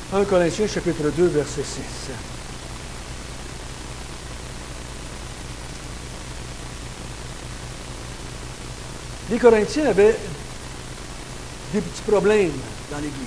1 Corinthiens, chapitre 2, verset 6. Les Corinthiens avaient des petits problèmes dans l'Église.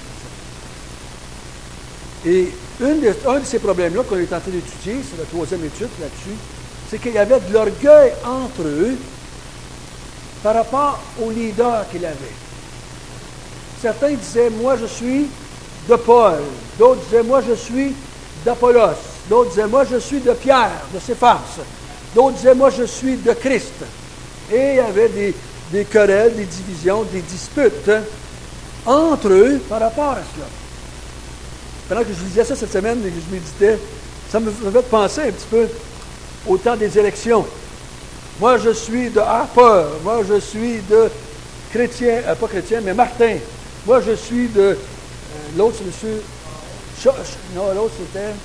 Et un de ces problèmes-là qu'on est en train d'étudier, c'est la 3e étude là-dessus, c'est qu'il y avait de l'orgueil entre eux par rapport au leader qu'il avait. Certains disaient, moi je suis de Paul. D'autres disaient, moi je suis d'Apollos. D'autres disaient, moi je suis de Pierre, de Céphas. D'autres disaient, moi je suis de Christ. Et il y avait des querelles, des divisions, des disputes entre eux par rapport à cela. Pendant que je lisais ça cette semaine et que je méditais, ça me fait penser un petit peu au temps des élections. Moi, je suis de Harper. Moi, je suis de Chrétien, pas Chrétien, mais Martin. Moi, je suis de... l'autre, c'est monsieur... non, l'autre, c'était...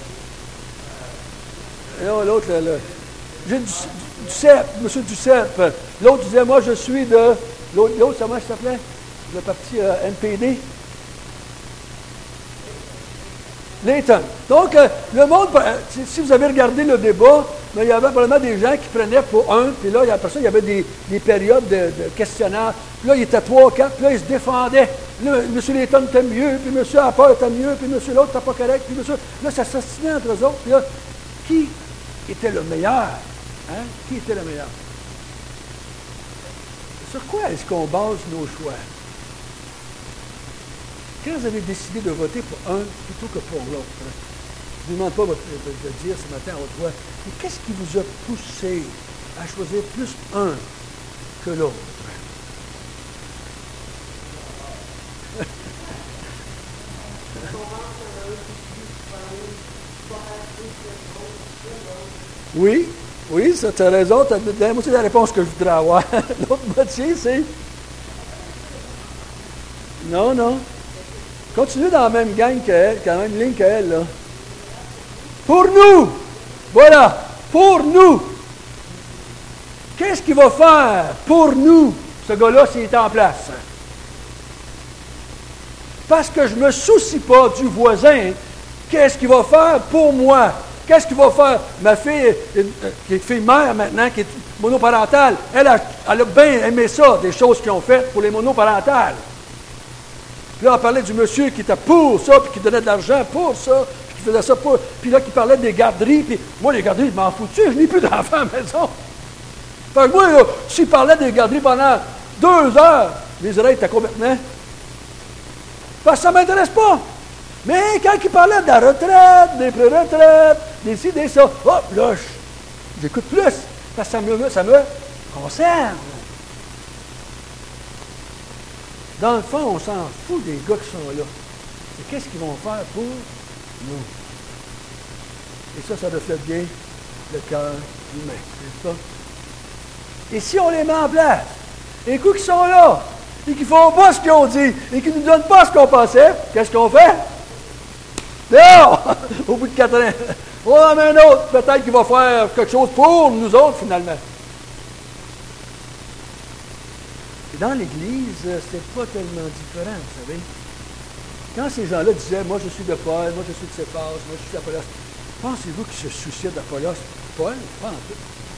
non, l'autre, j'ai Duceppe, monsieur Duceppe. L'autre disait, moi, je suis de... L'autre, comment il s'appelait? Le parti NPD. Layton. Donc, le monde, si vous avez regardé le débat, il y avait probablement des gens qui prenaient pour un, puis là, après ça, il y avait des périodes de questionnaires. Puis là, il était 3, 4, puis là, ils se défendaient. Là, M. Layton était mieux, puis M. Harper était mieux, puis M. l'autre n'était pas correct, puis M. Là, ça s'assinait entre eux autres. Puis là, qui était le meilleur? Hein? Qui était le meilleur? Sur quoi est-ce qu'on base nos choix? Quand vous avez décidé de voter pour un plutôt que pour l'autre, je ne vous demande pas de dire ce matin à haute voix, mais qu'est-ce qui vous a poussé à choisir plus un que l'autre? Oui, ça, tu as raison. Moi, c'est la réponse que je voudrais avoir. L'autre moitié, c'est... Non. Continue dans la même gang qu'elle, dans la même ligne qu'elle, là. Pour nous! Voilà! Pour nous! Qu'est-ce qu'il va faire pour nous, ce gars-là, s'il est en place? Parce que je ne me soucie pas du voisin. Qu'est-ce qu'il va faire pour moi? Qu'est-ce qu'il va faire? Ma fille, qui est fille mère maintenant, qui est monoparentale, elle a bien aimé ça, des choses qu'ils ont faites pour les monoparentales. Puis là, on parlait du monsieur qui était pour ça, puis qui donnait de l'argent pour ça, puis qui faisait ça pour... Puis là, qui parlait des garderies, puis moi, les garderies, je m'en fous-tu, je n'ai plus d'enfants à la maison. Fait que moi, s'il parlait des garderies pendant 2 heures, les oreilles étaient complètement... Parce que ça ne m'intéresse pas. Mais quand il parlait de la retraite, des pré-retraites, des ci, des ça, hop, là, j'écoute plus, parce que ça me concerne. Dans le fond, on s'en fout des gars qui sont là. C'est qu'est-ce qu'ils vont faire pour nous. Et ça reflète bien le cœur humain, n'est-ce pas? Et si on les met en place, les coups qui sont là, et qui ne font pas ce qu'ils ont dit, et qui ne nous donnent pas ce qu'on pensait, qu'est-ce qu'on fait? Dehors! Au bout de 4 ans. On en met un autre, peut-être qu'il va faire quelque chose pour nous autres, finalement. Et dans l'Église, c'est pas tellement différent, vous savez. Quand ces gens-là disaient, moi je suis de Paul, moi je suis de Céphas, moi je suis d'Apollos, pensez-vous qu'ils se souciaient d'Apollos? Paul? Pas en tout.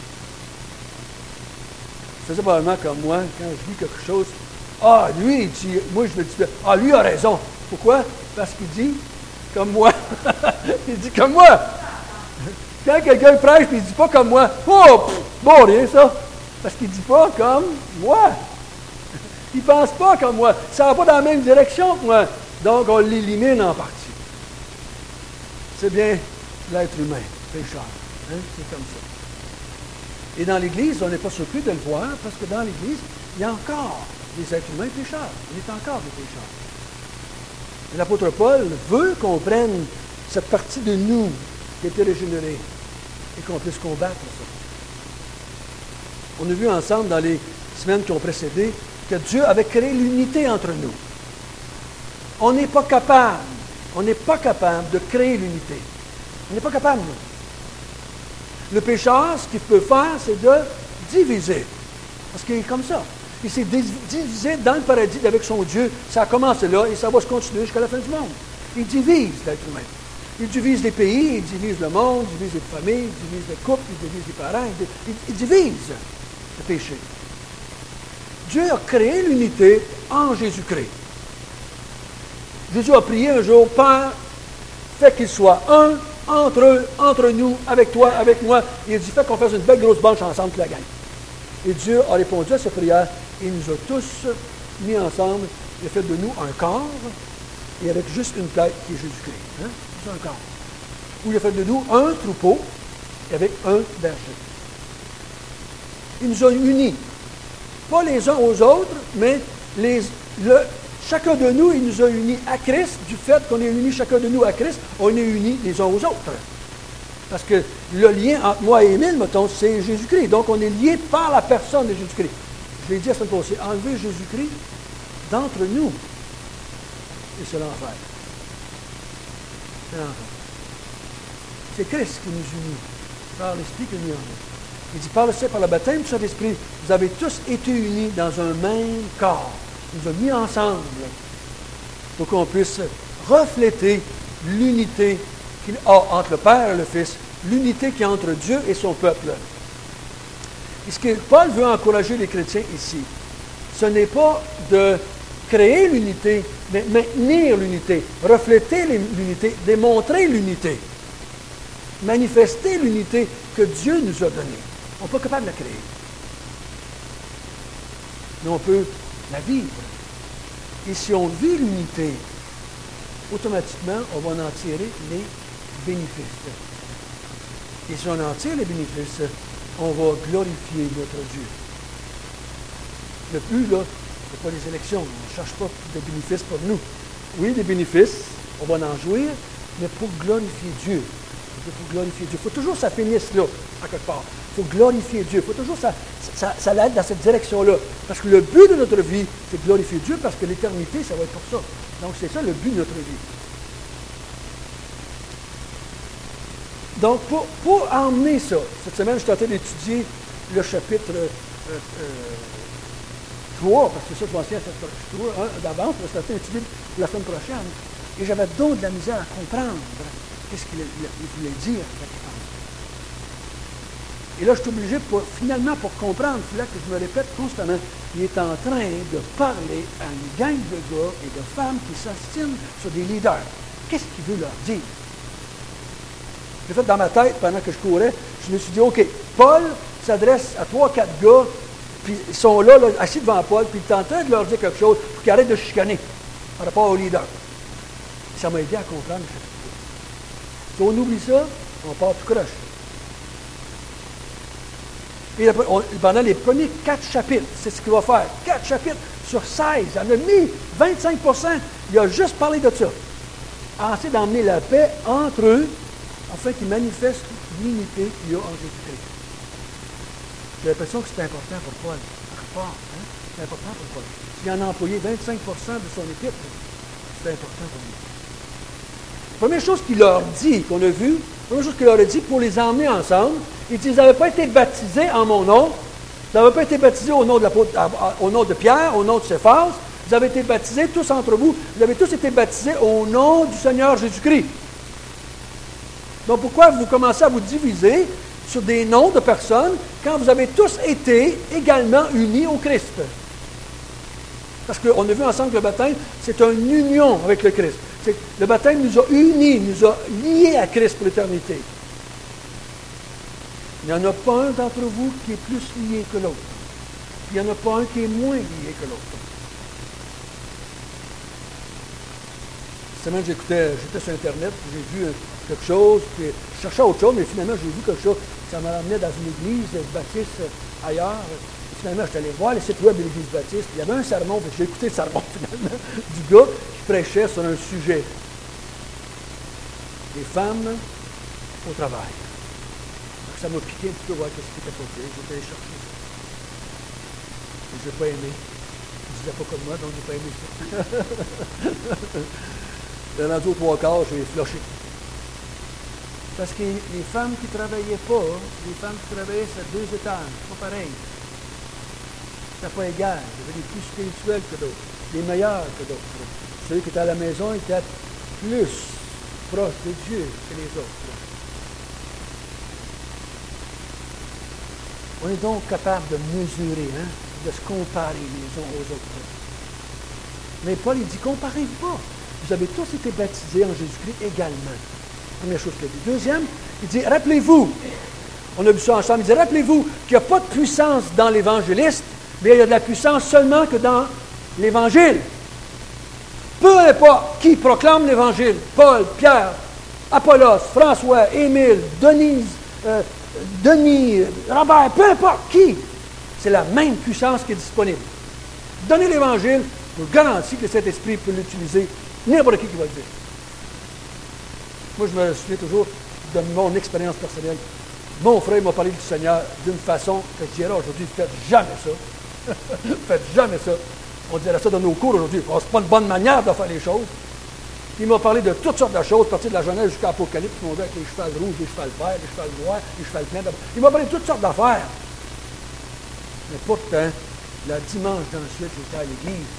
C'est probablement comme moi, quand je lis quelque chose, lui, il dit, moi je me dis, lui il a raison. Pourquoi? Parce qu'il dit, comme moi. Il dit comme moi. Quand quelqu'un prêche, il ne dit pas comme moi. Bon, rien ça. Parce qu'il ne dit pas comme moi. Il ne pense pas comme moi. Ça ne va pas dans la même direction que moi. Donc, on l'élimine en partie. C'est bien l'être humain, pécheur. Hein? C'est comme ça. Et dans l'Église, on n'est pas surpris de le voir, parce que dans l'Église, il y a encore des êtres humains pécheurs. Il est encore des pécheurs. Et l'apôtre Paul veut qu'on prenne cette partie de nous qui a été régénérée et qu'on puisse combattre ça. On a vu ensemble dans les semaines qui ont précédé que Dieu avait créé l'unité entre nous. On n'est pas capable de créer l'unité. On n'est pas capable, nous. Le pécheur, ce qu'il peut faire, c'est de diviser. Parce qu'il est comme ça. Il s'est divisé dans le paradis avec son Dieu. Ça a commencé là et ça va se continuer jusqu'à la fin du monde. Il divise l'être humain. Il divise les pays, il divise le monde, il divise les familles, il divise les couples, il divise les parents, il divise le péché. Dieu a créé l'unité en Jésus-Christ. Jésus a prié un jour, Père, fais qu'ils soient un entre eux, entre nous, avec toi, avec moi. Il a dit, fais qu'on fasse une belle grosse banche ensemble, la gang. Et Dieu a répondu à cette prière. Il nous a tous mis ensemble. Il a fait de nous un corps, et avec juste une tête qui est Jésus-Christ. Hein? C'est un corps. Ou il a fait de nous un troupeau, et avec un berger. Il nous a unis. Pas les uns aux autres, mais chacun de nous, il nous a unis à Christ. Du fait qu'on est unis chacun de nous à Christ, on est unis les uns aux autres. Parce que le lien entre moi et Émile, mettons, c'est Jésus-Christ. Donc, on est liés par la personne de Jésus-Christ. Je l'ai dit à ce moment-ci, enlever Jésus-Christ d'entre nous. Et c'est l'enfer. C'est l'enfer. C'est Christ qui nous unit, par l'Esprit qui nous unit. Il dit, par le baptême du Saint-Esprit, vous avez tous été unis dans un même corps. Il nous a mis ensemble pour qu'on puisse refléter l'unité qu'il a entre le Père et le Fils, l'unité qu'il y a entre Dieu et son peuple. Et ce que Paul veut encourager les chrétiens ici, ce n'est pas de créer l'unité, mais maintenir l'unité, refléter l'unité, démontrer l'unité, manifester l'unité que Dieu nous a donnée. On n'est pas capable de la créer. Mais on peut la vivre. Et si on vit l'unité, automatiquement, on va en tirer les bénéfices. Et si on en tire les bénéfices, on va glorifier notre Dieu. Le but, là, ce n'est pas les élections. On ne cherche pas de bénéfices pour nous. Oui, des bénéfices, on va en jouir, mais pour glorifier Dieu. Pour glorifier Dieu. Il faut toujours que ça finisse là, à quelque part. Il faut glorifier Dieu. Il faut toujours que ça l'aide dans cette direction-là. Parce que le but de notre vie, c'est de glorifier Dieu, parce que l'éternité, ça va être pour ça. Donc, c'est ça le but de notre vie. Donc, pour emmener ça, cette semaine, je suis en train d'étudier le chapitre 3, parce que ça, je vais enseigner d'avance, je suis en train d'étudier la semaine prochaine. Et j'avais donc de la misère à comprendre qu'est-ce qu'il voulait dire. Et là, je suis obligé, finalement, pour comprendre, il fallait que je me répète constamment, il est en train de parler à une gang de gars et de femmes qui s'astinent sur des leaders. Qu'est-ce qu'il veut leur dire? J'ai fait dans ma tête, pendant que je courais, je me suis dit, OK, Paul s'adresse à 3-4 gars, puis ils sont là, assis devant Paul, puis il est en train de leur dire quelque chose pour qu'ils arrêtent de chicaner par rapport aux leaders. Ça m'a aidé à comprendre le chapitre. Si on oublie ça, on part tout croche. Et pendant les premiers 4 chapitres, c'est ce qu'il va faire. 4 chapitres sur 16. Il en a mis 25%. Il a juste parlé de ça. Essayer d'emmener la paix entre eux, afin qu'ils manifestent l'unité qu'il y a en Jésus-Christ. J'ai l'impression que c'est important pour Paul. C'est important pour Paul. S'il en a employé 25% de son équipe, c'est important pour lui. La première chose qu'il leur dit, qu'on a vu, la première chose qu'il leur a dit pour les emmener ensemble, il dit, vous n'avez pas été baptisés en mon nom, vous n'avez pas été baptisés au nom de Pierre, au nom de Céphas, vous avez été baptisés tous entre vous, vous avez tous été baptisés au nom du Seigneur Jésus-Christ. Donc pourquoi vous commencez à vous diviser sur des noms de personnes quand vous avez tous été également unis au Christ? Parce qu'on a vu ensemble que le baptême, c'est une union avec le Christ. Le baptême nous a unis, nous a liés à Christ pour l'éternité. Il n'y en a pas un d'entre vous qui est plus lié que l'autre. Il n'y en a pas un qui est moins lié que l'autre. Cette semaine, j'étais sur Internet, j'ai vu quelque chose, puis je cherchais autre chose, mais finalement, j'ai vu quelque chose. Ça m'a ramené dans une église baptiste ailleurs. Finalement, je suis allé voir les sites web de l'église baptiste. Il y avait un sermon, j'ai écouté le sermon finalement, du gars qui prêchait sur un sujet. Les femmes au travail. Donc, ça m'a piqué un petit peu voir ce qui était pas fait. J'ai allé chercher ça. Et je n'ai pas aimé. Je ne disais pas comme moi, donc je n'ai pas aimé ça. Rendu aux 3/4, j'ai flushé. Parce que les femmes qui ne travaillaient pas, les femmes qui travaillaient sur 2 étages, pas pareil. C'était pas égal. Il y avait des plus spirituels que d'autres, des meilleurs que d'autres. Ceux qui étaient à la maison étaient plus proches de Dieu que les autres. On est donc capable de mesurer, de se comparer les uns aux autres. Mais Paul, il dit, comparez-vous pas. Vous avez tous été baptisés en Jésus-Christ également. Première chose qu'il dit. Deuxième, il dit, rappelez-vous, on a vu ça ensemble, il dit, rappelez-vous qu'il n'y a pas de puissance dans l'évangéliste, mais il y a de la puissance seulement que dans l'Évangile. Peu importe qui proclame l'Évangile, Paul, Pierre, Apollos, François, Émile, Denis, Robert, peu importe qui, c'est la même puissance qui est disponible. Donnez l'Évangile, je vous garantis que cet esprit peut l'utiliser, n'importe qui va le dire. Moi, je me souviens toujours de mon expérience personnelle. Mon frère m'a parlé du Seigneur d'une façon que je dirais aujourd'hui, faites jamais ça. Faites jamais ça. On dirait ça dans nos cours aujourd'hui. Ce n'est pas une bonne manière de faire les choses. Il m'a parlé de toutes sortes de choses, à partir de la Genèse jusqu'à l'Apocalypse, mon gars, avec les chevals rouges, les chevals verts, les chevals noirs, les chevals pleins. Il m'a parlé de toutes sortes d'affaires. Mais pourtant, le dimanche d'ensuite, j'étais à l'église.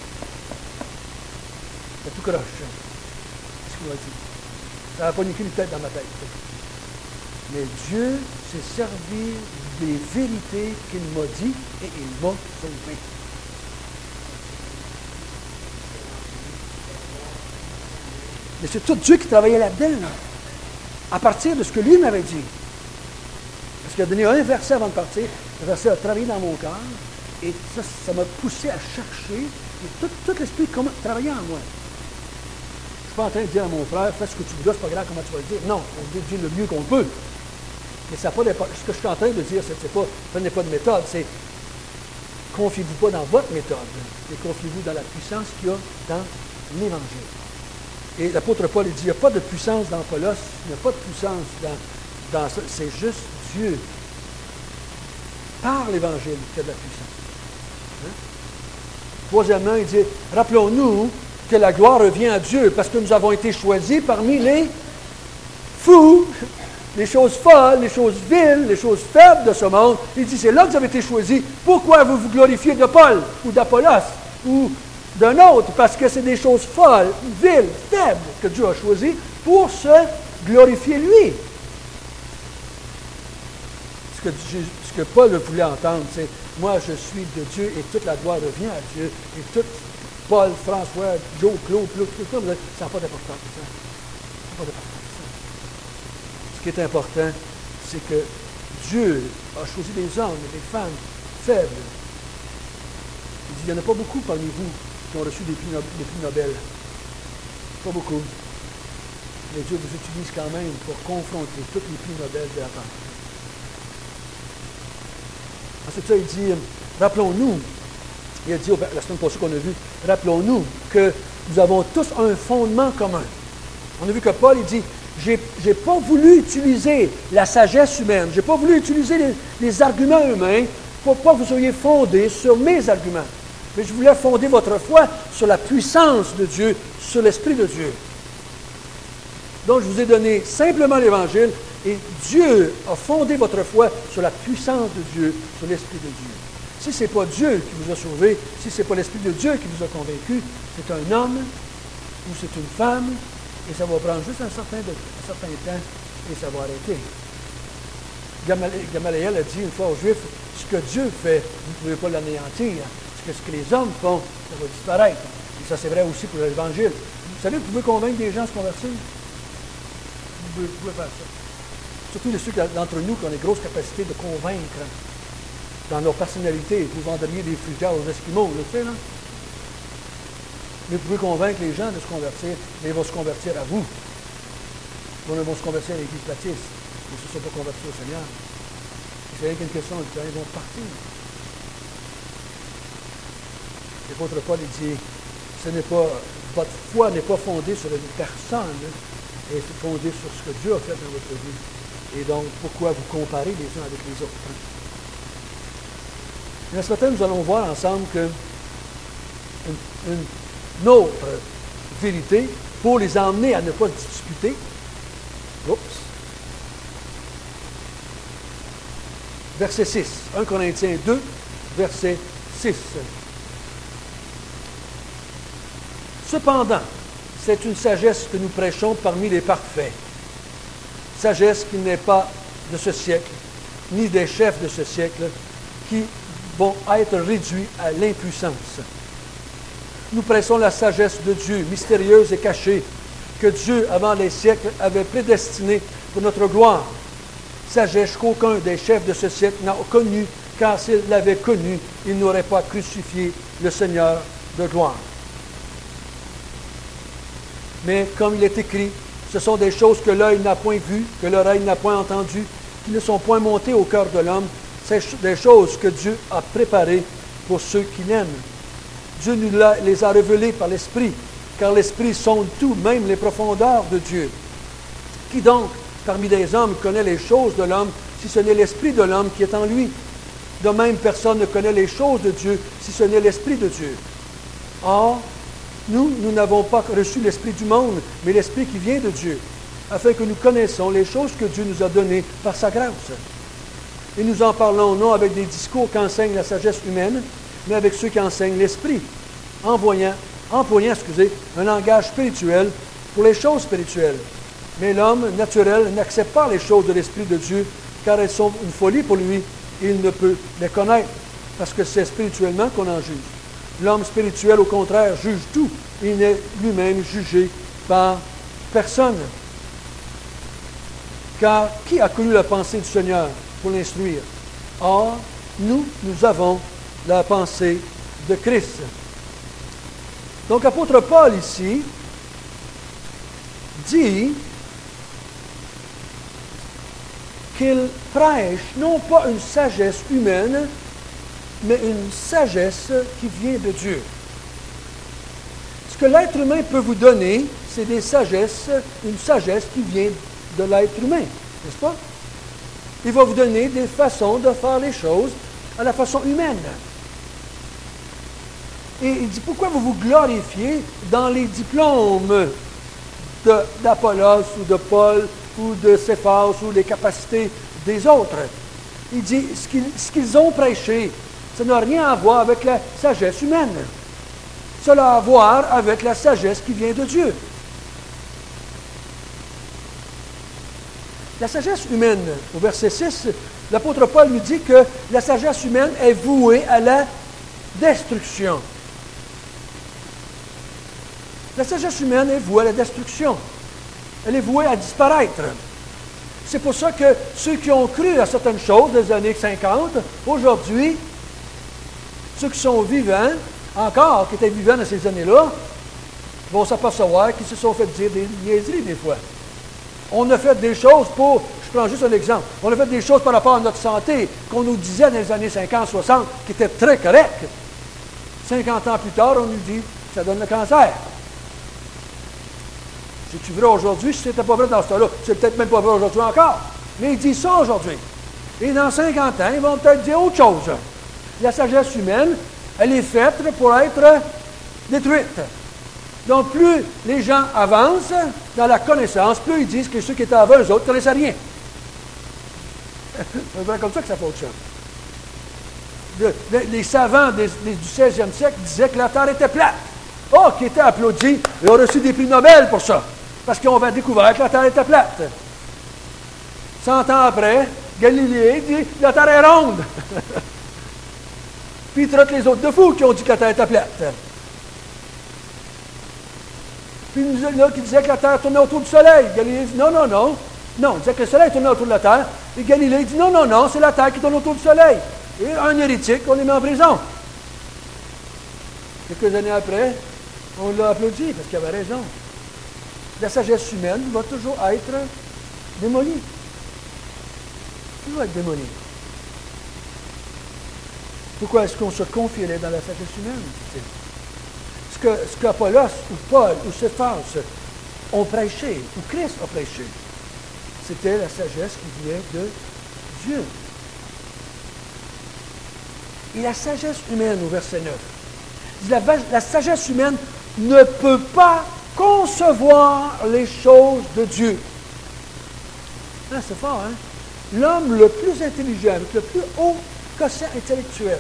C'est tout croche. C'est ce qu'il m'a dit. Ça n'a pas niqué une tête dans ma tête. Mais Dieu s'est servi des vérités qu'il m'a dit et il m'a sauvé. Mais c'est tout Dieu qui travaillait là-dedans, à partir de ce que lui m'avait dit. Parce qu'il a donné un verset avant de partir, le verset a travaillé dans mon cœur, et ça m'a poussé à chercher, et tout l'esprit travaillait en moi. Je ne suis pas en train de dire à mon frère, fais ce que tu voudras, c'est pas grave comment tu vas le dire. Non, on dit le mieux qu'on peut. Mais ça pas ce que je suis en train de dire, c'est pas, prenez pas de méthode, c'est confiez-vous pas dans votre méthode, mais confiez-vous dans la puissance qu'il y a dans l'Évangile. Et l'apôtre Paul, il dit, il n'y a pas de puissance dans Apollos, il n'y a pas de puissance dans ça, c'est juste Dieu, par l'Évangile, qui a de la puissance. Troisièmement, il dit, rappelons-nous que la gloire revient à Dieu, parce que nous avons été choisis parmi les fous, les choses folles, les choses viles, les choses faibles de ce monde. Il dit, c'est là que vous avez été choisis. Pourquoi vous vous glorifiez de Paul, ou d'Apollos, ou d'un autre, parce que c'est des choses folles, viles, faibles que Dieu a choisies pour se glorifier lui. Ce que Paul voulait entendre, c'est « Moi, je suis de Dieu et toute la gloire revient à Dieu. » Et tout, Paul, François, Joe, Claude, tout ça, ça n'a pas d'importance. Ça n'a pas d'importance. Ce qui est important, c'est que Dieu a choisi des hommes et des femmes faibles. Il dit, il n'y en a pas beaucoup parmi vous qui ont reçu des prix Nobel. Pas beaucoup. Mais Dieu vous utilise quand même pour confronter tous les prix Nobel de la terre. Ensuite, ça, il dit, rappelons-nous, il a dit la semaine passée qu'on a vu, rappelons-nous que nous avons tous un fondement commun. On a vu que Paul, il dit, j'ai pas voulu utiliser la sagesse humaine, j'ai pas voulu utiliser les arguments humains pour pas que vous soyez fondés sur mes arguments. Mais je voulais fonder votre foi sur la puissance de Dieu, sur l'Esprit de Dieu. Donc, je vous ai donné simplement l'Évangile et Dieu a fondé votre foi sur la puissance de Dieu, sur l'Esprit de Dieu. Si ce n'est pas Dieu qui vous a sauvé, si ce n'est pas l'Esprit de Dieu qui vous a convaincu, c'est un homme ou c'est une femme et ça va prendre juste un certain temps et ça va arrêter. Gamaliel a dit une fois aux Juifs, ce que Dieu fait, vous ne pouvez pas l'anéantir. Ce que les hommes font, ça va disparaître. Et ça, c'est vrai aussi pour l'Évangile. Vous savez, vous pouvez convaincre des gens de se convertir. Vous pouvez faire ça. Surtout ceux d'entre nous qui ont des grosses capacités de convaincre dans leur personnalité. Vous vendriez des fruitières aux Esquimaux, vous le savez, là? Mais vous pouvez convaincre les gens de se convertir, mais ils vont se convertir à vous. Ils vont se convertir à l'Église baptiste. Ils ne se sont pas convertis au Seigneur. C'est rien qu'une question, ils vont partir. L'apôtre Paul dit, votre foi n'est pas fondée sur une personne, elle est fondée sur ce que Dieu a fait dans votre vie. Et donc, pourquoi vous comparez les uns avec les autres? Mais ce matin, nous allons voir ensemble que une autre vérité, pour les emmener à ne pas se disputer, verset 6, 1 Corinthiens 2, verset 6. Cependant, c'est une sagesse que nous prêchons parmi les parfaits. Sagesse qui n'est pas de ce siècle, ni des chefs de ce siècle, qui vont être réduits à l'impuissance. Nous prêchons la sagesse de Dieu, mystérieuse et cachée, que Dieu, avant les siècles, avait prédestinée pour notre gloire. Sagesse qu'aucun des chefs de ce siècle n'a connue, car s'il l'avait connue, il n'aurait pas crucifié le Seigneur de gloire. Mais comme il est écrit, ce sont des choses que l'œil n'a point vues, que l'oreille n'a point entendues, qui ne sont point montées au cœur de l'homme. C'est des choses que Dieu a préparées pour ceux qui l'aiment. Dieu nous les a révélées par l'Esprit, car l'Esprit sonde tout, même les profondeurs de Dieu. Qui donc, parmi les hommes, connaît les choses de l'homme, si ce n'est l'Esprit de l'homme qui est en lui? De même, personne ne connaît les choses de Dieu, si ce n'est l'Esprit de Dieu. Or, nous n'avons pas reçu l'Esprit du monde, mais l'Esprit qui vient de Dieu, afin que nous connaissions les choses que Dieu nous a données par sa grâce. Et nous en parlons non avec des discours qu'enseigne la sagesse humaine, mais avec ceux qui enseignent l'Esprit, employant un langage spirituel pour les choses spirituelles. Mais l'homme naturel n'accepte pas les choses de l'Esprit de Dieu, car elles sont une folie pour lui, et il ne peut les connaître, parce que c'est spirituellement qu'on en juge. L'homme spirituel, au contraire, juge tout. Il n'est lui-même jugé par personne. Car qui a connu la pensée du Seigneur pour l'instruire? Or, nous avons la pensée de Christ. Donc, l'apôtre Paul, ici, dit qu'il prêche non pas une sagesse humaine, mais une sagesse qui vient de Dieu. Ce que l'être humain peut vous donner, c'est une sagesse qui vient de l'être humain, n'est-ce pas? Il va vous donner des façons de faire les choses à la façon humaine. Et il dit, pourquoi vous vous glorifiez dans les diplômes d'Apollos ou de Paul ou de Céphas ou les capacités des autres? Il dit, ce qu'ils ont prêché, ça n'a rien à voir avec la sagesse humaine. Cela a à voir avec la sagesse qui vient de Dieu. La sagesse humaine, au verset 6, l'apôtre Paul nous dit que la sagesse humaine est vouée à la destruction. La sagesse humaine est vouée à la destruction. Elle est vouée à disparaître. C'est pour ça que ceux qui ont cru à certaines choses des années 50, aujourd'hui, ceux qui sont vivants, encore, qui étaient vivants dans ces années-là, vont s'apercevoir qu'ils se sont fait dire des niaiseries des fois. On a fait des choses je prends juste un exemple, on a fait des choses par rapport à notre santé qu'on nous disait dans les années 50, 60, qui étaient très correctes. 50 ans plus tard, on nous dit, ça donne le cancer. C'est-tu vrai aujourd'hui? Si ce n'était pas vrai dans ce temps-là, c'est peut-être même pas vrai aujourd'hui encore. Mais ils disent ça aujourd'hui. Et dans 50 ans, ils vont peut-être dire autre chose. La sagesse humaine, elle est faite pour être détruite. Donc, plus les gens avancent dans la connaissance, plus ils disent que ceux qui étaient avant eux autres ne connaissaient rien. C'est comme ça que ça fonctionne. Les savants du 16e siècle disaient que la Terre était plate. Oh, qui étaient applaudis et ont reçu des prix Nobel pour ça. Parce qu'ils ont découvert que la Terre était plate. 100 ans après, Galilée dit que la Terre est ronde. Puis il traite les autres de fous qui ont dit que la Terre était plate. Puis il y en a qui disaient que la Terre tournait autour du Soleil. Galilée dit non. Non, il disait que le Soleil tournait autour de la Terre. Et Galilée dit non, c'est la Terre qui tourne autour du Soleil. Et un hérétique, on les met en prison. Quelques années après, on l'a applaudi parce qu'il avait raison. La sagesse humaine va toujours être démolie. Toujours être démolie. Pourquoi est-ce qu'on se confierait dans la sagesse humaine? Ce qu'Apollos ou Paul ou Céphas ont prêché, ou Christ a prêché, c'était la sagesse qui vient de Dieu. Et la sagesse humaine, au verset 9, la sagesse humaine ne peut pas concevoir les choses de Dieu. Ah, c'est fort, hein? L'homme le plus intelligent, avec le plus haut quotient intellectuel,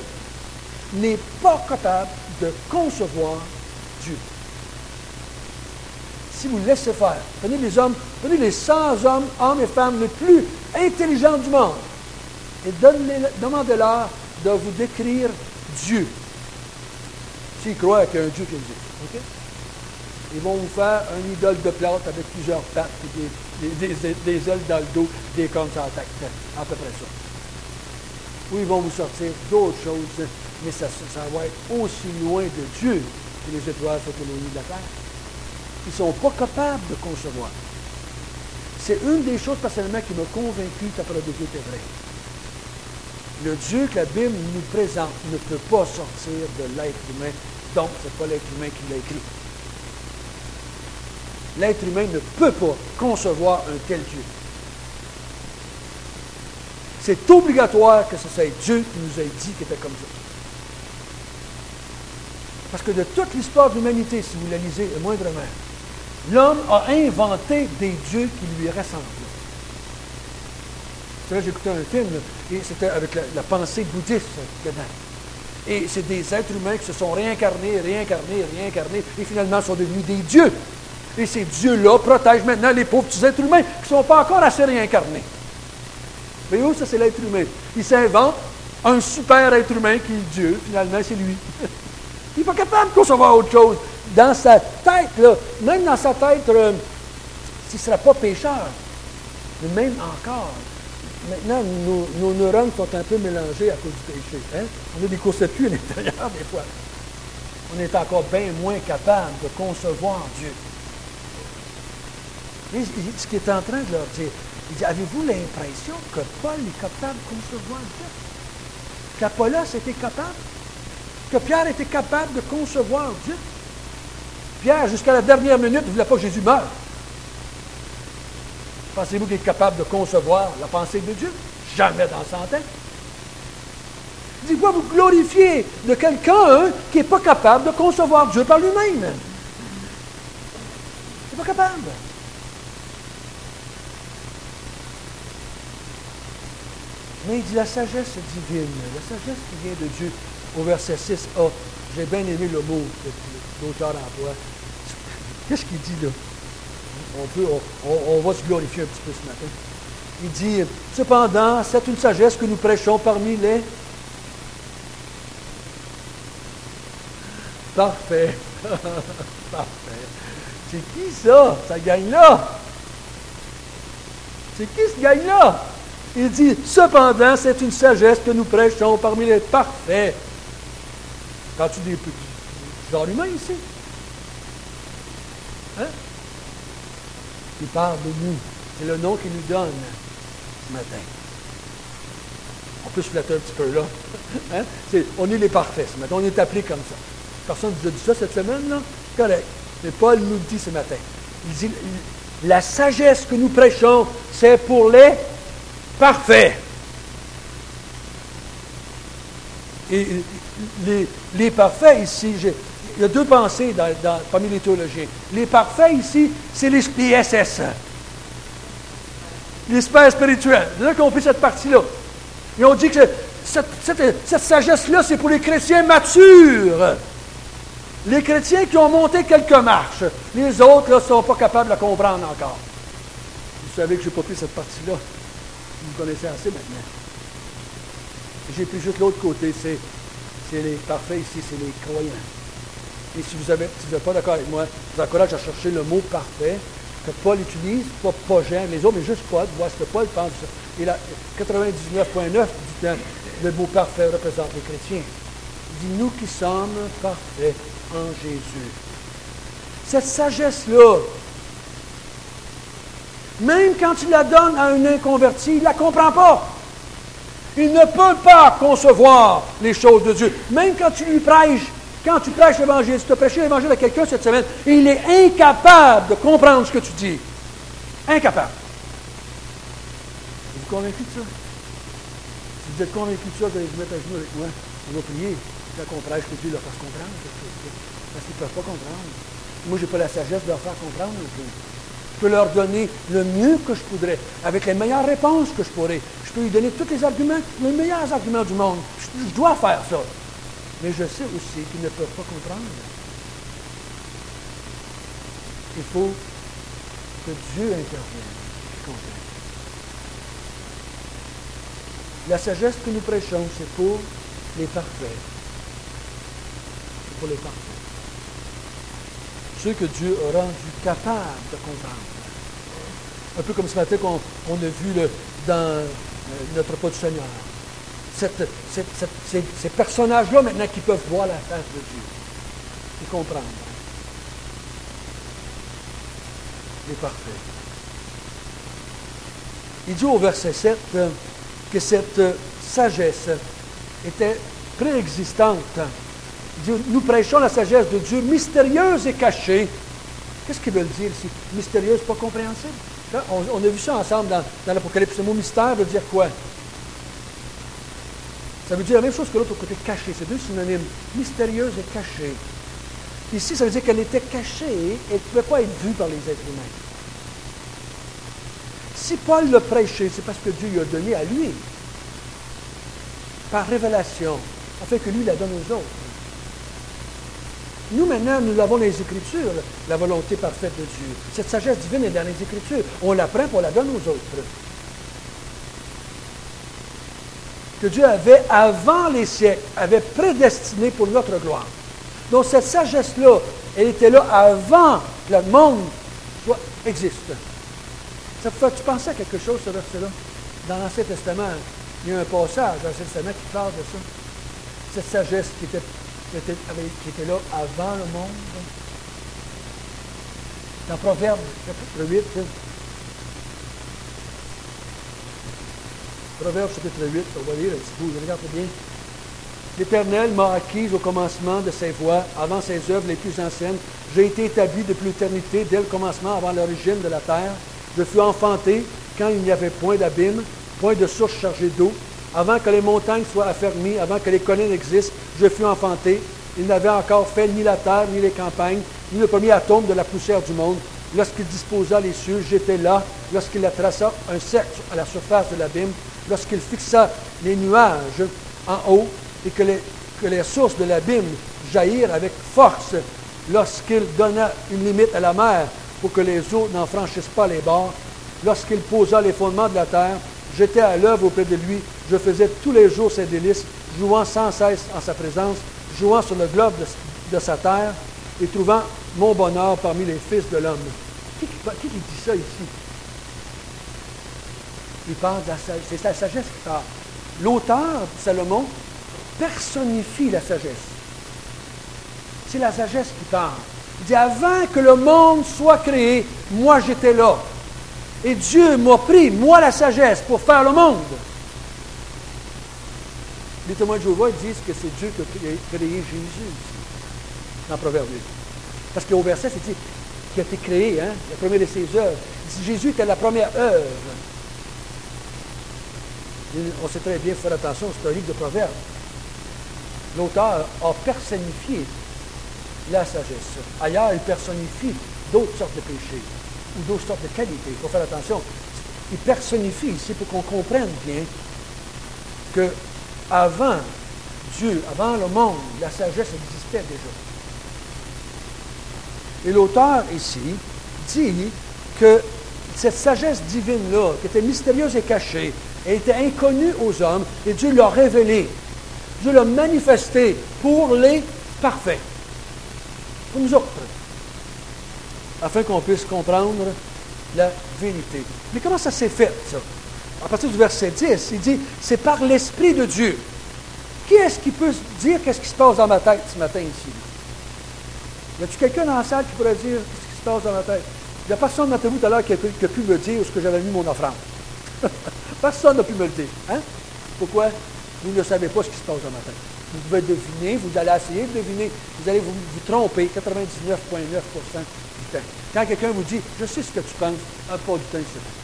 n'est pas capable de concevoir Dieu. si vous le laissez faire, prenez les 100 hommes et femmes les plus intelligents du monde et demandez-leur de vous décrire Dieu. S'ils croient qu'il y a un Dieu qui existe. Okay? Ils vont vous faire une idole de plate avec plusieurs pattes, des ailes dans le dos, des cornes sur la tête. À peu près ça. Ou ils vont vous sortir d'autres choses, mais ça va être aussi loin de Dieu que les étoiles sont éloignées de la terre. Ils ne sont pas capables de concevoir. C'est une des choses personnellement qui m'a convaincu que la parole de Dieu était vraie. Le Dieu que la Bible nous présente ne peut pas sortir de l'être humain, donc ce n'est pas l'être humain qui l'a écrit. L'être humain ne peut pas concevoir un tel Dieu. C'est obligatoire que ce soit Dieu qui nous ait dit qu'il était comme ça. Parce que de toute l'histoire de l'humanité, si vous la lisez moindrement, l'homme a inventé des dieux qui lui ressemblaient. C'est vrai, j'écoutais un film, et c'était avec la pensée bouddhiste dedans. Et c'est des êtres humains qui se sont réincarnés, et finalement sont devenus des dieux. Et ces dieux-là protègent maintenant les pauvres petits êtres humains qui ne sont pas encore assez réincarnés. Voyez-vous, ça c'est l'être humain. Il s'invente un super être humain qui est Dieu, finalement c'est lui. Il n'est pas capable de concevoir autre chose. Dans sa tête, là, même dans sa tête, s'il ne serait pas pécheur, mais même encore, maintenant, nos neurones sont un peu mélangés à cause du péché. Hein? On a des court-circuits à l'intérieur, des fois. On est encore bien moins capable de concevoir Dieu. Et ce qu'il est en train de leur dire, il dit, avez-vous l'impression que Paul est capable de concevoir Dieu? Qu'Apollos était capable? Que Pierre était capable de concevoir Dieu? Pierre, jusqu'à la dernière minute, ne voulait pas que Jésus meure. Pensez-vous qu'il est capable de concevoir la pensée de Dieu? Jamais dans 100 ans. Il dit, quoi, vous glorifiez de quelqu'un qui n'est pas capable de concevoir Dieu par lui-même. Il n'est pas capable. Mais il dit la sagesse divine, la sagesse qui vient de Dieu. Au verset 6a, j'ai bien aimé le mot que l'auteur emploie. Qu'est-ce qu'il dit là? On va se glorifier un petit peu ce matin. Il dit, cependant, c'est une sagesse que nous prêchons parmi les parfaits. Parfait. C'est qui ça? Ça gagne là? C'est qui ce gagne-là? Il dit, cependant, c'est une sagesse que nous prêchons parmi les parfaits. Quand tu dis genre humain ici? Hein? Il parle de nous. C'est le nom qu'il nous donne ce matin. On peut se flatter un petit peu là. Hein? On est les parfaits ce matin. On est appelés comme ça. Personne ne vous a dit ça cette semaine, là? Correct. Mais Paul nous le dit ce matin. Il dit, la sagesse que nous prêchons, c'est pour les parfaits. Et les parfaits ici, il y a deux pensées parmi les théologiens. Les parfaits ici, c'est les SS. Les super spirituels. Vous avez compris cette partie-là. Ils ont dit que cette sagesse-là, c'est pour les chrétiens matures. Les chrétiens qui ont monté quelques marches. Les autres, là, ne sont pas capables de la comprendre encore. Vous savez que je n'ai pas pris cette partie-là. Vous me connaissez assez maintenant. J'ai pris juste l'autre côté, c'est les parfaits ici, c'est les croyants. Et si vous n'êtes pas d'accord avec moi, je vous encourage à chercher le mot parfait que Paul utilise, pas Jean, les autres, mais juste Paul, voir ce que Paul pense. Et là, 99,9 du temps, le mot parfait représente les chrétiens. Il dit, nous qui sommes parfaits en Jésus. Cette sagesse-là, même quand tu la donnes à un inconverti, il ne la comprend pas. Il ne peut pas concevoir les choses de Dieu. Même quand tu lui prêches, quand tu prêches l'Évangile, si tu as prêché l'Évangile à quelqu'un cette semaine, il est incapable de comprendre ce que tu dis. Incapable. Êtes-vous convaincu de ça? Si vous êtes convaincu de ça, vous allez vous mettre à genoux avec moi. On va prier quand on prêche que Dieu leur fasse comprendre. Parce qu'ils ne peuvent pas comprendre. Moi, je n'ai pas la sagesse de leur faire comprendre non plus. Je peux leur donner le mieux que je voudrais, avec les meilleures réponses que je pourrais. Je peux lui donner tous les arguments, les meilleurs arguments du monde. Je dois faire ça. Mais je sais aussi qu'ils ne peuvent pas comprendre. Il faut que Dieu intervienne et complète. La sagesse que nous prêchons, c'est pour les parfaits. C'est pour les parfaits. Ceux que Dieu a rendus capables de comprendre. Un peu comme ce matin qu'on a vu dans notre repas du Seigneur. Ces personnages-là, maintenant, qui peuvent voir la face de Dieu et comprendre. Les parfaits. Il dit au verset 7 que cette sagesse était préexistante. Il dit, nous prêchons la sagesse de Dieu mystérieuse et cachée. Qu'est-ce qu'ils veulent dire ici? Mystérieuse, pas compréhensible. On a vu ça ensemble dans l'Apocalypse. Le mot mystère veut dire quoi? Ça veut dire la même chose que l'autre côté, caché. C'est deux synonymes. Mystérieuse et cachée. Ici, ça veut dire qu'elle était cachée et elle ne pouvait pas être vue par les êtres humains. Si Paul l'a prêché, c'est parce que Dieu lui a donné à lui, par révélation, afin que lui la donne aux autres. Nous, maintenant, nous avons dans les Écritures, la volonté parfaite de Dieu. Cette sagesse divine est dans les Écritures. On l'apprend et on la donne aux autres. Que Dieu avait, avant les siècles, avait prédestiné pour notre gloire. Donc, cette sagesse-là, elle était là avant que le monde existe. Ça fait, tu pensais à quelque chose, ce verset-là? Dans l'Ancien Testament, il y a un passage dans l'Ancien Testament qui parle de ça. Cette sagesse qui était là avant le monde. Dans Proverbe, chapitre 8. Proverbe, chapitre 8, on va lire un petit bout, regardez bien. L'Éternel m'a acquise au commencement de ses voies, avant ses œuvres les plus anciennes. J'ai été établi depuis l'éternité, dès le commencement, avant l'origine de la terre. Je fus enfanté quand il n'y avait point d'abîme, point de source chargée d'eau. Avant que les montagnes soient affermies, avant que les collines existent, je fus enfanté. Il n'avait encore fait ni la terre, ni les campagnes, ni le premier atome de la poussière du monde. Lorsqu'il disposa les cieux, j'étais là. Lorsqu'il traça un cercle à la surface de l'abîme, lorsqu'il fixa les nuages en haut et que les sources de l'abîme jaillirent avec force, lorsqu'il donna une limite à la mer pour que les eaux n'en franchissent pas les bords, lorsqu'il posa les fondements de la terre, j'étais à l'œuvre auprès de lui, je faisais tous les jours ses délices, jouant sans cesse en sa présence, jouant sur le globe de sa terre et trouvant mon bonheur parmi les fils de l'homme. Qui dit ça ici? Il parle de la sagesse. C'est la sagesse qui parle. L'auteur, Salomon, personnifie la sagesse. C'est la sagesse qui parle. Il dit, avant que le monde soit créé, moi j'étais là. Et Dieu m'a pris, moi la sagesse, pour faire le monde. Les témoins de Jéhovah disent que c'est Dieu qui a créé Jésus ici, dans Proverbe 8. Parce qu'au verset, c'est dit qu'il a été créé, la première de ses œuvres. Il dit, Jésus était la première œuvre. On sait très bien, il faut faire attention, c'est un livre de Proverbes. L'auteur a personnifié la sagesse. Ailleurs, il personnifie d'autres sortes de péchés ou d'autres sortes de qualités. Il faut faire attention. Il personnifie ici pour qu'on comprenne bien que avant Dieu, avant le monde, la sagesse existait déjà. Et l'auteur ici dit que cette sagesse divine-là, qui était mystérieuse et cachée, elle était inconnue aux hommes et Dieu l'a révélée. Dieu l'a manifestée pour les parfaits, pour nous autres, afin qu'on puisse comprendre la vérité. Mais comment ça s'est fait, ça? À partir du verset 10, il dit, c'est par l'Esprit de Dieu. Qui est-ce qui peut dire qu'est-ce qui se passe dans ma tête ce matin ici? Y a-t-il quelqu'un dans la salle qui pourrait dire qu'est-ce qui se passe dans ma tête? Il n'y a personne d'entre vous tout à l'heure qui a pu me dire où est-ce que j'avais mis mon offrande. Personne n'a pu me le dire. Hein? Pourquoi? Vous ne savez pas ce qui se passe dans ma tête. Vous pouvez deviner, vous allez essayer de deviner, vous allez vous tromper 99,9% du temps. Quand quelqu'un vous dit, je sais ce que tu penses, pas du temps, il sait pas.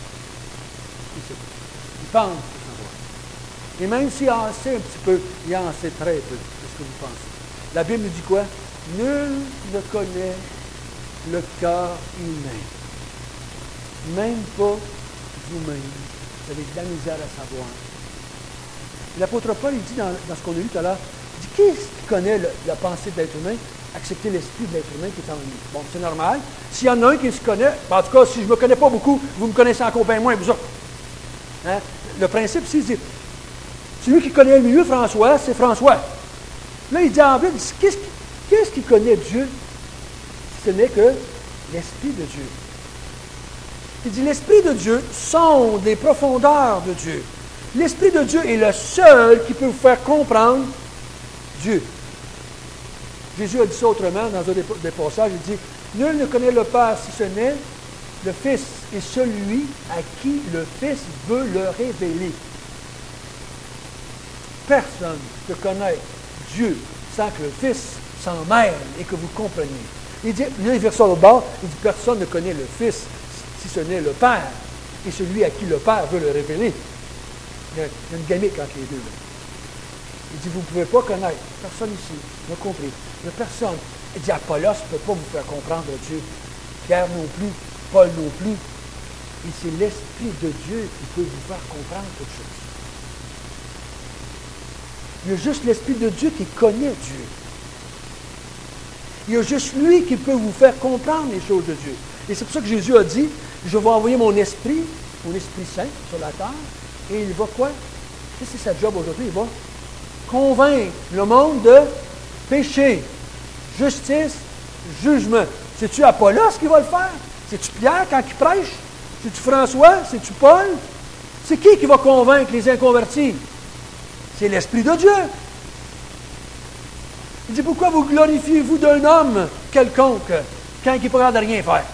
Il pense de savoir. Et même s'il en sait un petit peu, il en sait très peu de ce que vous pensez. La Bible nous dit quoi? Nul ne connaît le cœur humain. Même pas vous-même. Vous avez de la misère à savoir. L'apôtre Paul, il dit dans ce qu'on a lu tout à l'heure, il dit, qui est-ce qui connaît la pensée de l'être humain? accepter l'esprit de l'être humain qui est en lui. Bon, c'est normal. S'il y en a un qui se connaît, en tout cas, si je ne me connais pas beaucoup, vous me connaissez encore bien moins, vous autres. Hein? Le principe, c'est de dire, celui qui connaît le mieux François, c'est François. Là, il dit en Bible, qu'est-ce qui connaît Dieu? Ce n'est que l'Esprit de Dieu. Il dit, l'Esprit de Dieu sonde les profondeurs de Dieu. L'Esprit de Dieu est le seul qui peut vous faire comprendre Dieu. Jésus a dit ça autrement dans un des passages. Il dit, nul ne connaît le Père si ce n'est le Fils et celui à qui le Fils veut le révéler. Personne ne connaît Dieu sans que le Fils s'en mêle et que vous compreniez. Il dit, il y a un verset au bord, il dit, personne ne connaît le Fils si ce n'est le Père et celui à qui le Père veut le révéler. Il y a une gamique entre les deux. Là. Il dit, vous ne pouvez pas connaître. Personne ici n'a compris. Il n'y a personne. Il dit, Apollos ne peut pas vous faire comprendre Dieu. Pierre non plus. Paul non plus. Et c'est l'Esprit de Dieu qui peut vous faire comprendre quelque chose. Il y a juste l'Esprit de Dieu qui connaît Dieu. Il y a juste lui qui peut vous faire comprendre les choses de Dieu. Et c'est pour ça que Jésus a dit, je vais envoyer mon Esprit Saint sur la terre, et il va quoi? Qu'est-ce que c'est sa job aujourd'hui? Il va convaincre le monde de péché, justice, jugement. C'est-tu Apollos qui va le faire? C'est-tu Pierre quand il prêche? C'est-tu François? C'est-tu Paul? C'est qui va convaincre les inconvertis? C'est l'Esprit de Dieu. Il dit, pourquoi vous glorifiez-vous d'un homme quelconque quand il n'est pas capable de rien faire?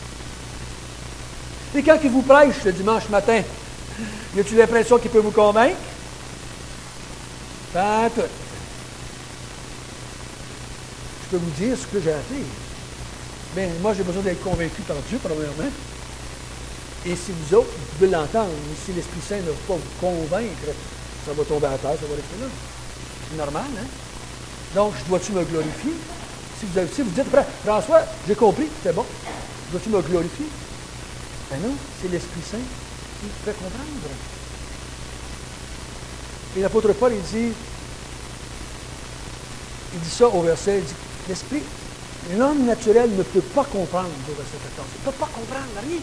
Et quand il vous prêche le dimanche matin, y a-t-il l'impression qu'il peut vous convaincre? Pas tout. Je peux vous dire ce que j'ai appris. Bien, moi, j'ai besoin d'être convaincu par Dieu, premièrement. Et si vous autres, vous pouvez l'entendre, mais si l'Esprit Saint ne va pas vous convaincre, ça va tomber à terre, ça va rester là. C'est normal, hein? Donc, dois-tu me glorifier? Si vous dites, François, j'ai compris, c'est bon. Dois-tu me glorifier? Ben non, c'est l'Esprit Saint qui fait comprendre. Et l'apôtre Paul, il dit ça au verset, il dit, l'Esprit, l'homme naturel ne peut pas comprendre, au verset 14. Il ne peut pas comprendre rien.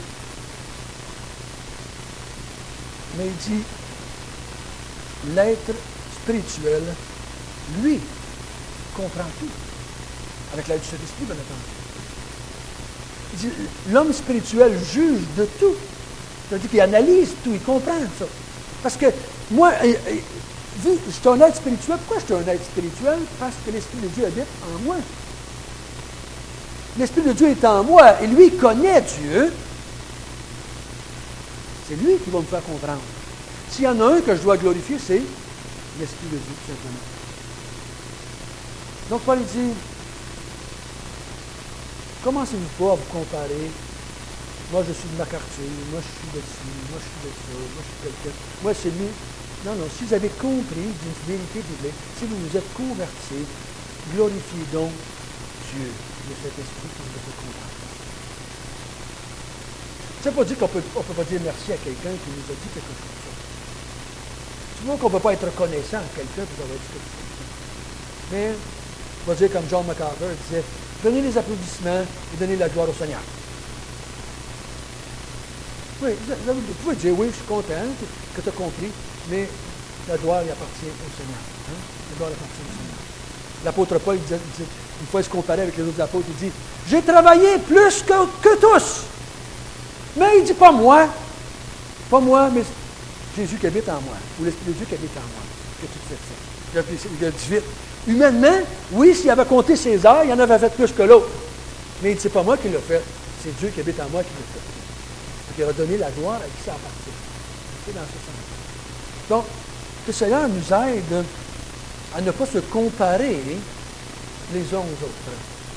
Mais il dit, l'être spirituel, lui, comprend tout. Avec l'aide de cet esprit, bien entendu. Il dit, l'homme spirituel juge de tout. C'est-à-dire qu'il analyse tout, il comprend ça. Parce que moi, vu que je suis un être spirituel, pourquoi je suis un être spirituel? Parce que l'Esprit de Dieu habite en moi. L'Esprit de Dieu est en moi et lui connaît Dieu. C'est lui qui va me faire comprendre. S'il y en a un que je dois glorifier, c'est l'Esprit de Dieu, tout simplement. Donc, Paul dit, commencez-vous pas à vous comparer. Moi, je suis de MacArthur, moi, je suis de ci, moi, je suis de ça, moi, je suis quelqu'un. Moi, c'est lui. Non, non, si vous avez compris d'une vérité biblique, si vous vous êtes convertis, glorifiez donc Dieu de cet esprit qui vous a fait comprendre. Ça ne veut pas dire qu'on ne peut pas dire merci à quelqu'un qui nous a dit quelque chose. Souvent qu'on ne peut pas être reconnaissant à quelqu'un pour avoir dit quelque chose. Mais, on va dire comme John MacArthur disait, donnez les applaudissements et donnez la gloire au Seigneur. Oui, vous pouvez dire, oui, je suis content que tu as compris, mais la gloire appartient au Seigneur. Hein? La gloire appartient au Seigneur. L'apôtre Paul, il disait, une fois il se comparait avec les autres apôtres, il dit, j'ai travaillé plus que tous. Mais il dit, pas moi, mais Jésus qui habite en moi, ou l'Esprit de Dieu qui habite en moi, que tu fais ça. Il a dit vite. Humainement, oui, s'il avait compté ses heures, il en avait fait plus que l'autre. Mais il dit, c'est pas moi qui l'ai fait, c'est Dieu qui habite en moi qui l'a fait. Donc, il a donné la gloire à qui ça appartient. C'est dans ce sens. Donc, que le Seigneur nous aide à ne pas se comparer les uns aux autres.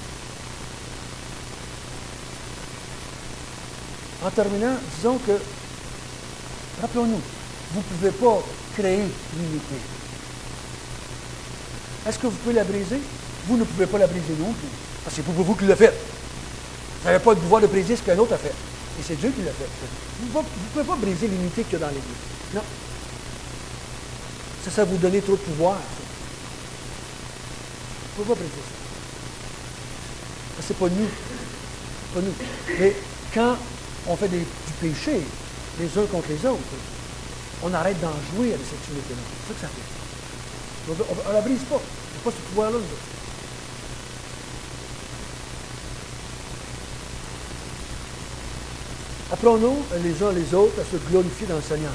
En terminant, disons que, rappelons-nous, vous ne pouvez pas créer l'unité. Est-ce que vous pouvez la briser? Vous ne pouvez pas la briser non plus. Parce que c'est pour vous qui le faites. Vous n'avez pas le pouvoir de briser ce qu'un autre a fait. Et c'est Dieu qui l'a fait. Vous ne pouvez pas briser l'unité qu'il y a dans l'Église. Non. Ça va vous donner trop de pouvoir. Ça. Vous ne pouvez pas briser ça. C'est pas nous. Pas nous. Mais quand on fait du péché, les uns contre les autres, on arrête d'en jouer à cette unité-là. C'est ça que ça fait. On ne la brise pas. On n'a pas ce pouvoir-là. Apprenons les uns les autres à se glorifier dans le Seigneur.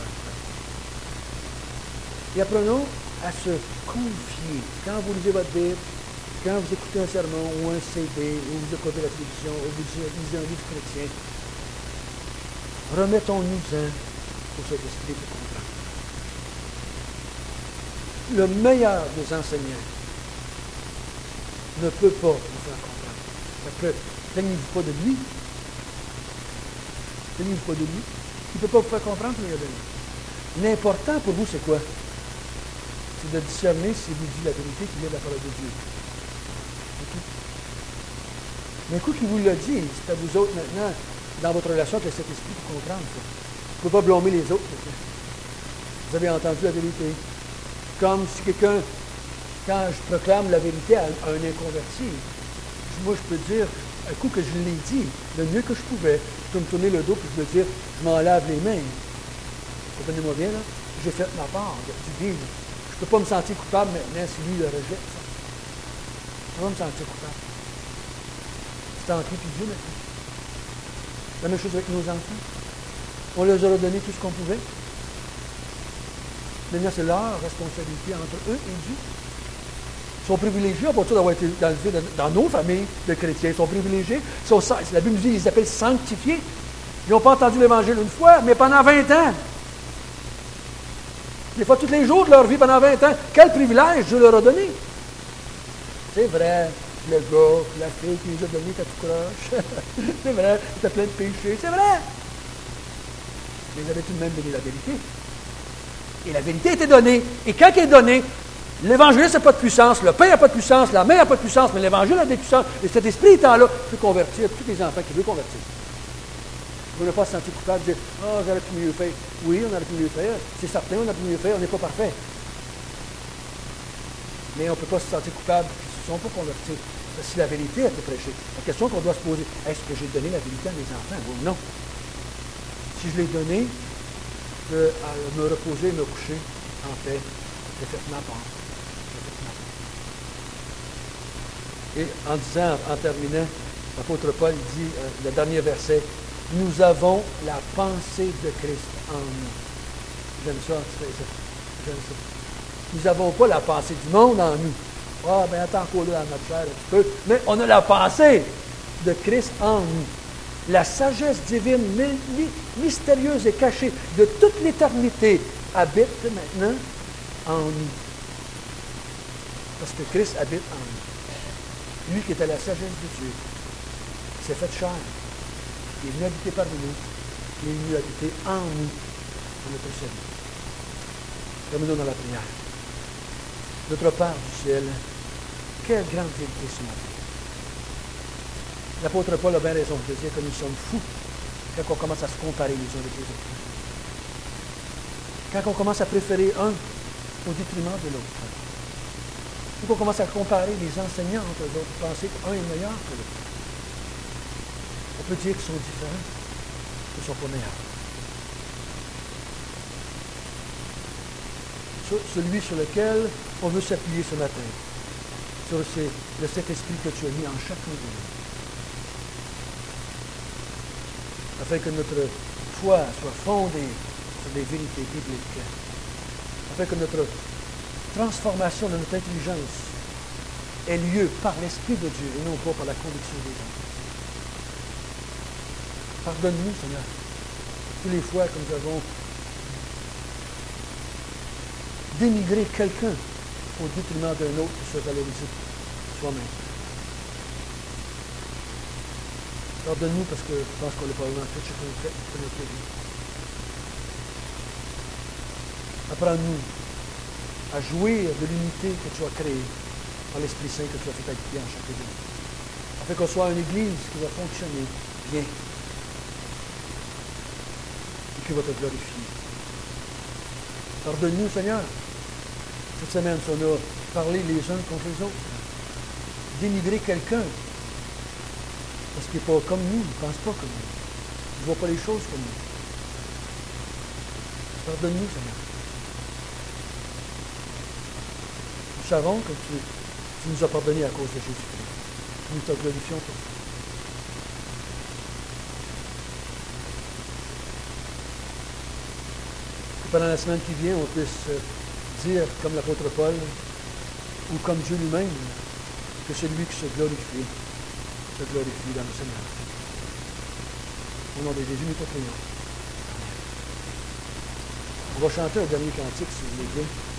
Et apprenons à se confier. Quand vous lisez votre Bible, quand vous écoutez un sermon ou un CD, ou vous écoutez la télévision, ou vous lisez un livre chrétien, remettons-nous-en pour cet esprit de comprendre. Le meilleur des enseignants ne peut pas vous faire comprendre. Parce que plaignez-vous pas de lui. Plaignez-vous pas de lui. Il ne peut pas vous faire comprendre ce qu'il a donné. L'important pour vous, c'est quoi? C'est de discerner si vous dit la vérité qui vient de la parole de Dieu. Okay? Mais un coup qu'il vous l'a dit, c'est à vous autres maintenant, dans votre relation avec cet esprit, pour comprendre ça. Vous ne pouvez pas blâmer les autres. Vous avez entendu la vérité. Comme si quelqu'un, quand je proclame la vérité à un inconverti, moi je peux dire, un coup que je l'ai dit, le mieux que je pouvais, je peux me tourner le dos et je peux dire, je m'en lave les mains. Comprenez-moi bien, là? J'ai fait ma part du bien. Je ne peux pas me sentir coupable maintenant si lui le rejette. Je ne peux pas me sentir coupable. C'est entre lui et Dieu maintenant. La même chose avec nos enfants. On leur a donné tout ce qu'on pouvait. Maintenant, c'est leur responsabilité entre eux et Dieu. Ils sont privilégiés, à partir d'avoir été dans nos familles de chrétiens. Ils sont privilégiés. La Bible nous dit qu'ils les appelle sanctifiés. Ils n'ont pas entendu l'Évangile une fois, mais pendant 20 ans. Des fois, tous les jours de leur vie, pendant 20 ans. Quel privilège Dieu leur a donné. C'est vrai, le gars, la fille qui nous a donné ta tout croche. C'est vrai, tu as plein de péchés. C'est vrai. Mais ils avaient tout de même donné la vérité. Et la vérité était donnée. Et quand elle est donnée, l'Évangile n'a pas de puissance, le pain n'a pas de puissance, la main n'a pas de puissance, mais l'Évangile a des puissances. Et cet esprit étant là, peut convertir tous les enfants qui veulent convertir. Vous ne pas se sentir coupable de dire « Ah, j'aurais pu mieux faire. » Oui, on aurait pu mieux faire. C'est certain, on a pu mieux faire, on n'est pas parfait. Mais on ne peut pas se sentir coupable s'ils ne sont pas convertis. Si la vérité a été prêchée, la question qu'on doit se poser, est-ce que j'ai donné la vérité à mes enfants? Oui ou non? Si je l'ai donné, je peux me reposer et me coucher en paix. J'ai fait ma part. Et en disant, en terminant, l'apôtre Paul dit, le dernier verset, « Nous avons la pensée de Christ en nous. » J'aime ça, j'aime ça. Nous n'avons pas la pensée du monde en nous. Ah, bien, attends qu'on là dans notre chair un petit peu. Mais on a la pensée de Christ en nous. La sagesse divine, mystérieuse et cachée de toute l'éternité, habite maintenant en nous. Parce que Christ habite en nous. Lui qui était la sagesse de Dieu, s'est fait chair. Il est venu habiter parmi nous. Il est venu habiter en nous, dans notre salut. Terminons dans la prière. Notre Père du ciel, quelle grande vérité ce matin. L'apôtre Paul a bien raison de dire que nous sommes fous quand on commence à se comparer les uns avec les autres. Quand on commence à préférer un au détriment de l'autre. Quand on commence à comparer les enseignants entre eux autres, penser qu'un est meilleur que l'autre. On peut dire qu'ils sont différents, qu'ils ne sont pas meilleurs. Celui sur lequel on veut s'appuyer ce matin, sur cet esprit que tu as mis en chacun de nous. Afin que notre foi soit fondée sur des vérités bibliques. Afin que notre transformation de notre intelligence ait lieu par l'Esprit de Dieu et non pas par la conviction des hommes. Pardonne-nous, Seigneur, tous les fois que nous avons dénigrer quelqu'un au détriment d'un autre qui se valorise soi-même. Pardonne-nous parce que je pense qu'on l'a probablement fait chacun fait pour notre vie. Apprends-nous à jouir de l'unité que tu as créée par l'Esprit Saint que tu as fait habiter en chacun de nous. Afin qu'on soit une Église qui va fonctionner bien et qui va te glorifier. Pardonne-nous, Seigneur. Cette semaine, on a parlé les uns contre les autres. Dénigrer quelqu'un Parce qu'il n'est pas comme nous, il ne pense pas comme nous. Il ne voit pas les choses comme nous. Pardonne-nous, Seigneur. Nous savons que tu nous as pardonné à cause de Jésus-Christ. Nous te glorifions pour ça. Que pendant la semaine qui vient, on puisse dire, comme l'apôtre Paul, ou comme Dieu lui-même, que c'est lui qui se glorifie dans le Seigneur. Au nom de Jésus, nous te prions. On va chanter un dernier cantique, si vous voulez bien.